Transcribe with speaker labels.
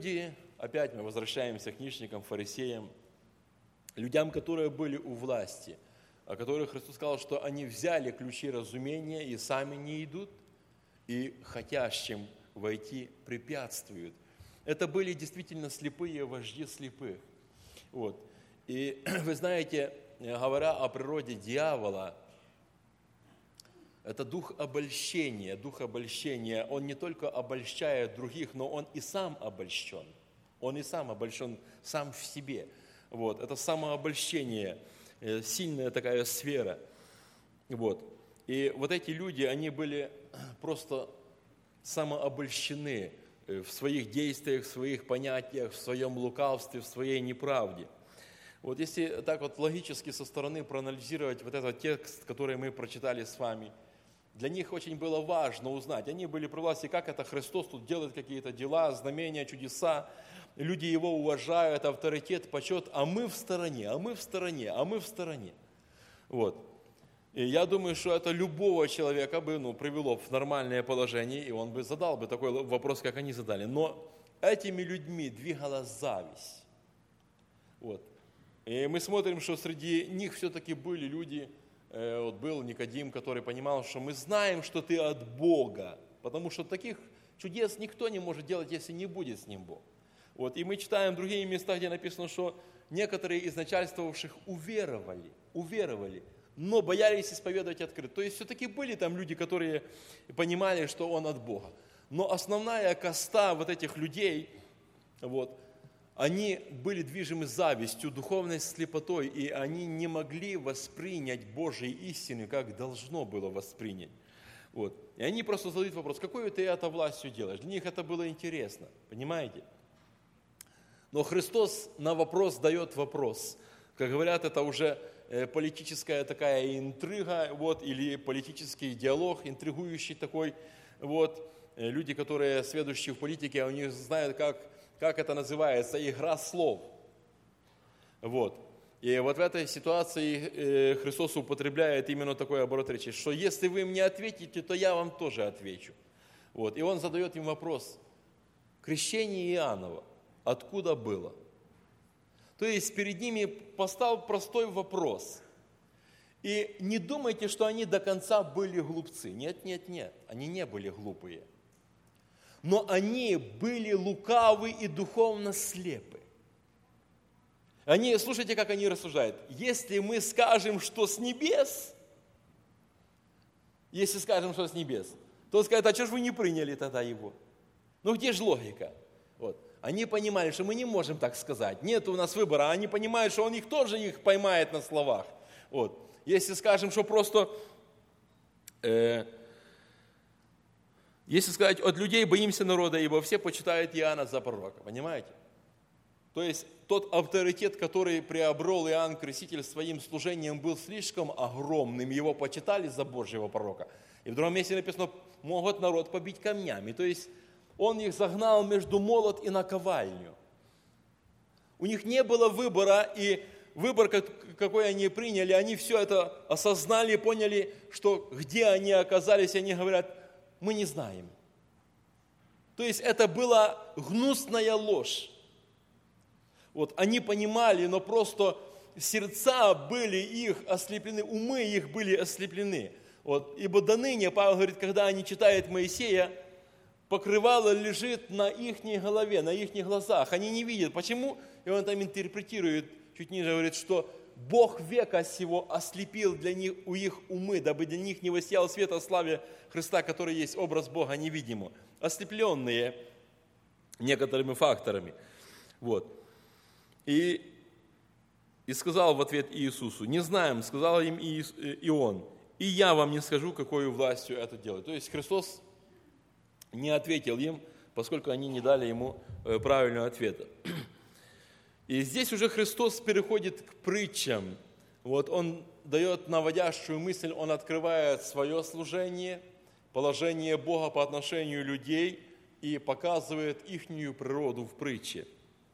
Speaker 1: Люди, опять мы возвращаемся к книжникам, фарисеям, людям, которые были у власти, о которых Христос сказал, что они взяли ключи разумения и сами не идут, и хотящим войти препятствуют. Это были действительно слепые вожди слепых. Вот. И вы знаете, говоря о природе дьявола, это дух обольщения, дух обольщения. Он не только обольщает других, но он и сам обольщен. Он и сам обольщен сам в себе. Вот. Это самообольщение, сильная такая сфера. Вот. И вот эти люди, они были просто самообольщены в своих действиях, в своих понятиях, в своем лукавстве, в своей неправде. Вот если так вот логически со стороны проанализировать вот этот текст, который мы прочитали с вами, для них очень было важно узнать. Они были при власти, как это Христос тут делает какие-то дела, знамения, чудеса. Люди его уважают, авторитет, почет, а мы в стороне, а мы в стороне, а мы в стороне. Вот. И я думаю, что это любого человека бы привело в нормальное положение, и он бы задал бы такой вопрос, как они задали. Но этими людьми двигала зависть. Вот. И мы смотрим, что среди них все-таки были люди, вот был Никодим, который понимал, что мы знаем, что ты от Бога, потому что таких чудес никто не может делать, если не будет с ним Бог. Вот. И мы читаем другие места, где написано, что некоторые из начальствовавших уверовали, но боялись исповедовать открыто. То есть все-таки были там люди, которые понимали, что он от Бога. Но основная каста вот этих людей, вот, они были движимы завистью, духовной слепотой, и они не могли воспринять Божьей истины, как должно было воспринять. Вот. И они просто задают вопрос, какой ты это властью делаешь? Для них это было интересно, понимаете? Но Христос на вопрос дает вопрос. Как говорят, это уже политическая такая интрига, вот, или политический диалог, интригующий такой. Вот. Люди, которые сведущие в политике, они знают, как это называется, игра слов. Вот. И вот в этой ситуации Христос употребляет именно такой оборот речи, что если вы мне ответите, то я вам тоже отвечу. Вот. И он задает им вопрос, крещение Иоаннова откуда было? То есть перед ними постал простой вопрос. И не думайте, что они до конца были глупцы. Нет, они не были глупые. Но они были лукавы и духовно слепы. Слушайте, как они рассуждают. Если мы скажем, что с небес, то скажут, а что же вы не приняли тогда его? Где же логика? Вот. Они понимали, что мы не можем так сказать. Нет у нас выбора. Они понимают, что он их тоже поймает на словах. Вот. Если скажем, что просто... Если сказать, от людей боимся народа, ибо все почитают Иоанна за пророка. Понимаете? То есть тот авторитет, который приобрел Иоанн Креститель своим служением, был слишком огромным. Его почитали за Божьего пророка. И в другом месте написано, могут народ побить камнями. То есть он их загнал между молот и наковальню. У них не было выбора, и выбор, какой они приняли, они все это осознали, поняли, что где они оказались, они говорят, мы не знаем. То есть это была гнусная ложь. Вот, они понимали, но просто сердца были их ослеплены, умы их были ослеплены. Вот, ибо до ныне, Павел говорит, когда они читают Моисея, покрывало лежит на их голове, на их глазах. Они не видят. Почему? И он там интерпретирует, чуть ниже говорит, что Бог века сего ослепил для них, у их умы, дабы для них не воссиял свет о славе Христа, который есть образ Бога невидимого. Ослепленные некоторыми факторами. Вот. И сказал в ответ Иисусу, не знаем, сказал им и он, и я вам не скажу, какой властью это делать. То есть Христос не ответил им, поскольку они не дали ему правильного ответа. И здесь уже Христос переходит к притчам. Вот он дает наводящую мысль, он открывает свое служение, положение Бога по отношению людей и показывает ихнюю природу в притче.